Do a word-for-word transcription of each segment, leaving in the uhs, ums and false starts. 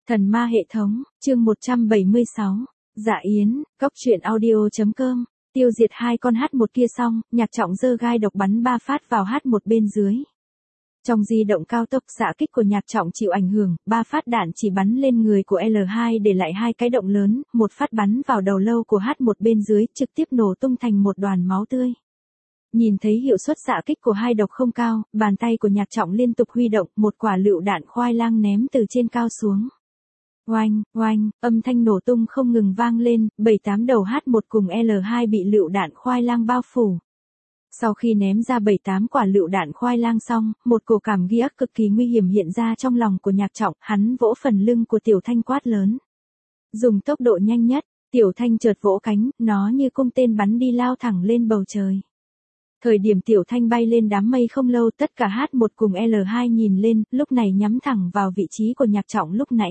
Thần ma hệ thống, chương một trăm bảy mươi sáu, Dạ Yến, Cốc truyện audio.com, tiêu diệt hai con hát một kia xong, Nhạc Trọng giơ gai độc bắn ba phát vào hát một bên dưới. Trong di động cao tốc xạ kích của Nhạc Trọng chịu ảnh hưởng, ba phát đạn chỉ bắn lên người của L hai để lại hai cái động lớn, một phát bắn vào đầu lâu của hát một bên dưới, trực tiếp nổ tung thành một đoàn máu tươi. Nhìn thấy hiệu suất xạ kích của hai độc không cao, bàn tay của Nhạc Trọng liên tục huy động, một quả lựu đạn khoai lang ném từ trên cao xuống. Oanh, oanh, âm thanh nổ tung không ngừng vang lên, bảy tám đầu hát một cùng L hai bị lựu đạn khoai lang bao phủ. Sau khi ném ra bảy tám quả lựu đạn khoai lang xong, một cổ cảm ghi ức cực kỳ nguy hiểm hiện ra trong lòng của Nhạc Trọng, hắn vỗ phần lưng của Tiểu Thanh quát lớn. Dùng tốc độ nhanh nhất, Tiểu Thanh chợt vỗ cánh, nó như cung tên bắn đi lao thẳng lên bầu trời. Thời điểm Tiểu Thanh bay lên đám mây không lâu, tất cả hát một cùng L hai nhìn lên, lúc này nhắm thẳng vào vị trí của Nhạc Trọng lúc nãy.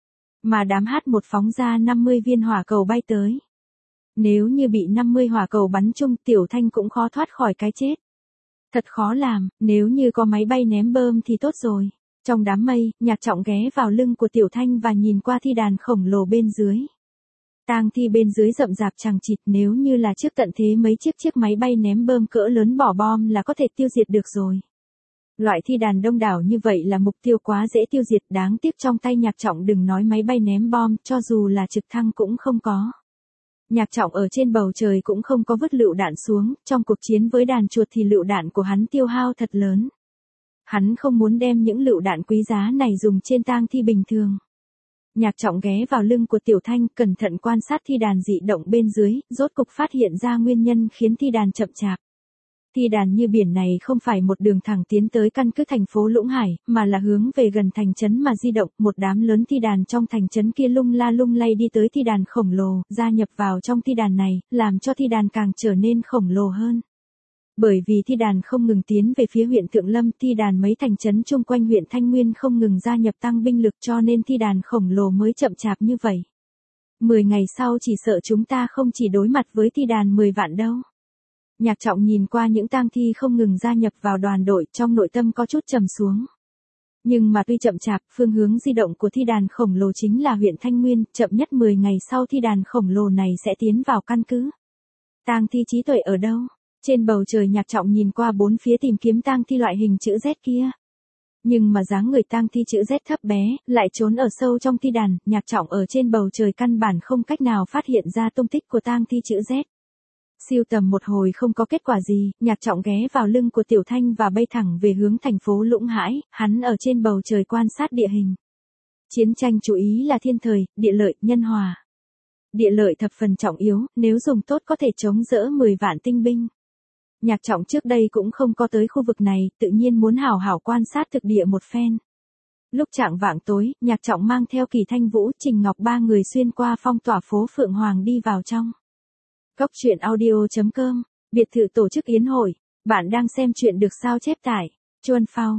Mà đám hát một phóng ra năm mươi viên hỏa cầu bay tới. Nếu như bị năm mươi hỏa cầu bắn chung, Tiểu Thanh cũng khó thoát khỏi cái chết. Thật khó làm, nếu như có máy bay ném bơm thì tốt rồi. Trong đám mây, Nhạc Trọng ghé vào lưng của Tiểu Thanh và nhìn qua thi đàn khổng lồ bên dưới. Tang thi bên dưới rậm rạp chằng chịt, nếu như là trước tận thế mấy chiếc chiếc máy bay ném bơm cỡ lớn bỏ bom là có thể tiêu diệt được rồi. Loại thi đàn đông đảo như vậy là mục tiêu quá dễ tiêu diệt, đáng tiếc trong tay Nhạc Trọng đừng nói máy bay ném bom, cho dù là trực thăng cũng không có. Nhạc Trọng ở trên bầu trời cũng không có vứt lựu đạn xuống, trong cuộc chiến với đàn chuột thì lựu đạn của hắn tiêu hao thật lớn. Hắn không muốn đem những lựu đạn quý giá này dùng trên tang thi bình thường. Nhạc Trọng ghé vào lưng của Tiểu Thanh, cẩn thận quan sát thi đàn dị động bên dưới, rốt cục phát hiện ra nguyên nhân khiến thi đàn chậm chạp. Thi đàn như biển này không phải một đường thẳng tiến tới căn cứ thành phố Lũng Hải, mà là hướng về gần thành trấn mà di động, một đám lớn thi đàn trong thành trấn kia lung la lung lay đi tới thi đàn khổng lồ, gia nhập vào trong thi đàn này, làm cho thi đàn càng trở nên khổng lồ hơn. Bởi vì thi đàn không ngừng tiến về phía huyện Thượng Lâm, thi đàn mấy thành trấn chung quanh huyện Thanh Nguyên không ngừng gia nhập tăng binh lực, cho nên thi đàn khổng lồ mới chậm chạp như vậy. Mười ngày sau chỉ sợ chúng ta không chỉ đối mặt với thi đàn mười vạn đâu. Nhạc Trọng nhìn qua những tang thi không ngừng gia nhập vào đoàn đội, trong nội tâm có chút trầm xuống. Nhưng mà tuy chậm chạp, phương hướng di động của thi đàn khổng lồ chính là huyện Thanh Nguyên, chậm nhất mười ngày sau thi đàn khổng lồ này sẽ tiến vào căn cứ. Tang thi trí tuệ ở đâu? Trên bầu trời Nhạc Trọng nhìn qua bốn phía tìm kiếm tang thi loại hình chữ Z kia. Nhưng mà dáng người tang thi chữ Z thấp bé, lại trốn ở sâu trong thi đàn, Nhạc Trọng ở trên bầu trời căn bản không cách nào phát hiện ra tung tích của tang thi chữ Z. Siêu tầm một hồi không có kết quả gì, Nhạc Trọng ghé vào lưng của Tiểu Thanh và bay thẳng về hướng thành phố Lũng Hải, hắn ở trên bầu trời quan sát địa hình. Chiến tranh chủ ý là thiên thời, địa lợi, nhân hòa. Địa lợi thập phần trọng yếu, nếu dùng tốt có thể chống đỡ mười vạn tinh binh. Nhạc Trọng trước đây cũng không có tới khu vực này, tự nhiên muốn hảo hảo quan sát thực địa một phen. Lúc chạng vạng tối, Nhạc Trọng mang theo Kỳ Thanh Vũ, Trình Ngọc ba người xuyên qua phong tỏa phố Phượng Hoàng đi vào trong. Cốc truyện audio.com, biệt thự tổ chức yến hội, bạn đang xem truyện được sao chép tải, chuan phao,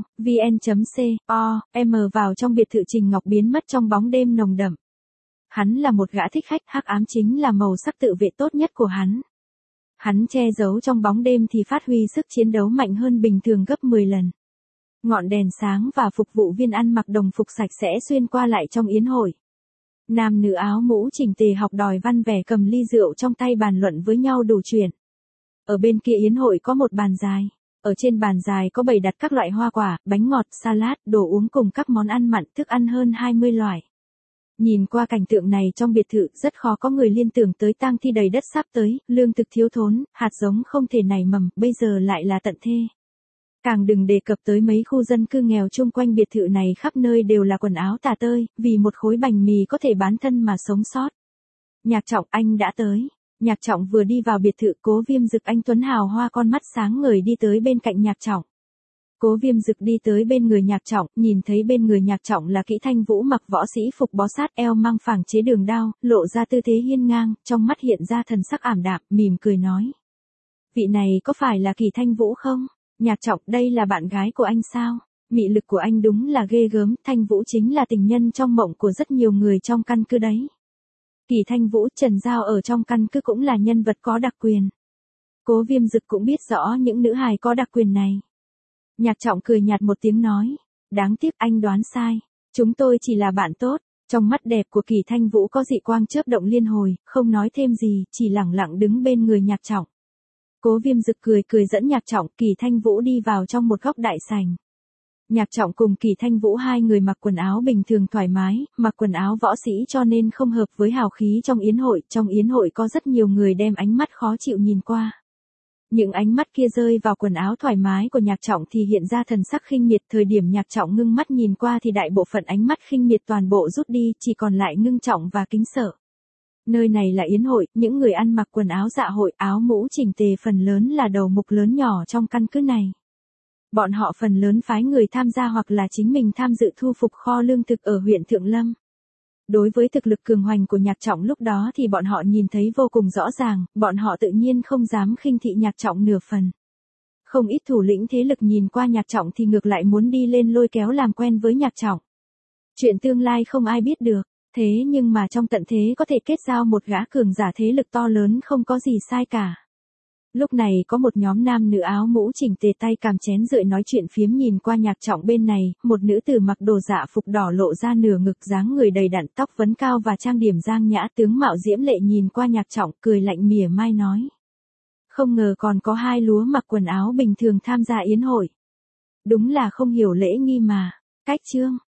vn.co, m vào trong biệt thự Trình Ngọc biến mất trong bóng đêm nồng đậm. Hắn là một gã thích khách, hắc ám chính là màu sắc tự vệ tốt nhất của hắn. Hắn che giấu trong bóng đêm thì phát huy sức chiến đấu mạnh hơn bình thường gấp mười lần. Ngọn đèn sáng và phục vụ viên ăn mặc đồng phục sạch sẽ xuyên qua lại trong yến hội. Nam nữ áo mũ chỉnh tề học đòi văn vẻ cầm ly rượu trong tay bàn luận với nhau đủ chuyện. Ở bên kia yến hội có một bàn dài. Ở trên bàn dài có bày đặt các loại hoa quả, bánh ngọt, salad, đồ uống cùng các món ăn mặn, thức ăn hơn hai mươi loại. Nhìn qua cảnh tượng này trong biệt thự, rất khó có người liên tưởng tới tang thi đầy đất sắp tới, lương thực thiếu thốn, hạt giống không thể nảy mầm, bây giờ lại là tận thế. Càng đừng đề cập tới mấy khu dân cư nghèo chung quanh biệt thự này khắp nơi đều là quần áo tả tơi, vì một khối bánh mì có thể bán thân mà sống sót. Nhạc Trọng, anh đã tới. Nhạc Trọng vừa đi vào biệt thự, Cố Viêm Dực anh tuấn hào hoa con mắt sáng ngời đi tới bên cạnh Nhạc Trọng. Cố Viêm Dực đi tới bên người Nhạc Trọng, nhìn thấy bên người Nhạc Trọng là Kỷ Thanh Vũ mặc võ sĩ phục bó sát eo mang phẳng chế đường đao, lộ ra tư thế hiên ngang, trong mắt hiện ra thần sắc ảm đạm, mỉm cười nói. Vị này có phải là Kỷ Thanh Vũ không? Nhạc Trọng, đây là bạn gái của anh sao? Mị lực của anh đúng là ghê gớm, Thanh Vũ chính là tình nhân trong mộng của rất nhiều người trong căn cứ đấy. Kỷ Thanh Vũ, Trần Giao ở trong căn cứ cũng là nhân vật có đặc quyền. Cố Viêm Dực cũng biết rõ những nữ hài có đặc quyền này. Nhạc Trọng cười nhạt một tiếng nói, đáng tiếc anh đoán sai, chúng tôi chỉ là bạn tốt. Trong mắt đẹp của Kỳ Thanh Vũ có dị quang chớp động liên hồi, không nói thêm gì, chỉ lẳng lặng đứng bên người Nhạc Trọng. Cố Viêm Dực cười cười dẫn Nhạc Trọng, Kỳ Thanh Vũ đi vào trong một góc đại sảnh. Nhạc Trọng cùng Kỳ Thanh Vũ hai người mặc quần áo bình thường thoải mái, mặc quần áo võ sĩ cho nên không hợp với hào khí trong yến hội. Trong yến hội có rất nhiều người đem ánh mắt khó chịu nhìn qua. Những ánh mắt kia rơi vào quần áo thoải mái của Nhạc Trọng thì hiện ra thần sắc khinh miệt. Thời điểm Nhạc Trọng ngưng mắt nhìn qua thì đại bộ phận ánh mắt khinh miệt toàn bộ rút đi, chỉ còn lại ngưng trọng và kính sợ. Nơi này là yến hội, những người ăn mặc quần áo dạ hội, áo mũ chỉnh tề phần lớn là đầu mục lớn nhỏ trong căn cứ này. Bọn họ phần lớn phái người tham gia hoặc là chính mình tham dự thu phục kho lương thực ở huyện Thượng Lâm. Đối với thực lực cường hoành của Nhạc Trọng lúc đó thì bọn họ nhìn thấy vô cùng rõ ràng, bọn họ tự nhiên không dám khinh thị Nhạc Trọng nửa phần. Không ít thủ lĩnh thế lực nhìn qua Nhạc Trọng thì ngược lại muốn đi lên lôi kéo làm quen với Nhạc Trọng. Chuyện tương lai không ai biết được, thế nhưng mà trong tận thế có thể kết giao một gã cường giả thế lực to lớn không có gì sai cả. Lúc này có một nhóm nam nữ áo mũ chỉnh tề tay cầm chén rượu nói chuyện phiếm nhìn qua Nhạc Trọng bên này, một nữ tử mặc đồ dạ phục đỏ lộ ra nửa ngực dáng người đầy đặn tóc vấn cao và trang điểm giang nhã tướng mạo diễm lệ nhìn qua Nhạc Trọng cười lạnh mỉa mai nói. Không ngờ còn có hai lúa mặc quần áo bình thường tham gia yến hội. Đúng là không hiểu lễ nghi mà. Cách chương,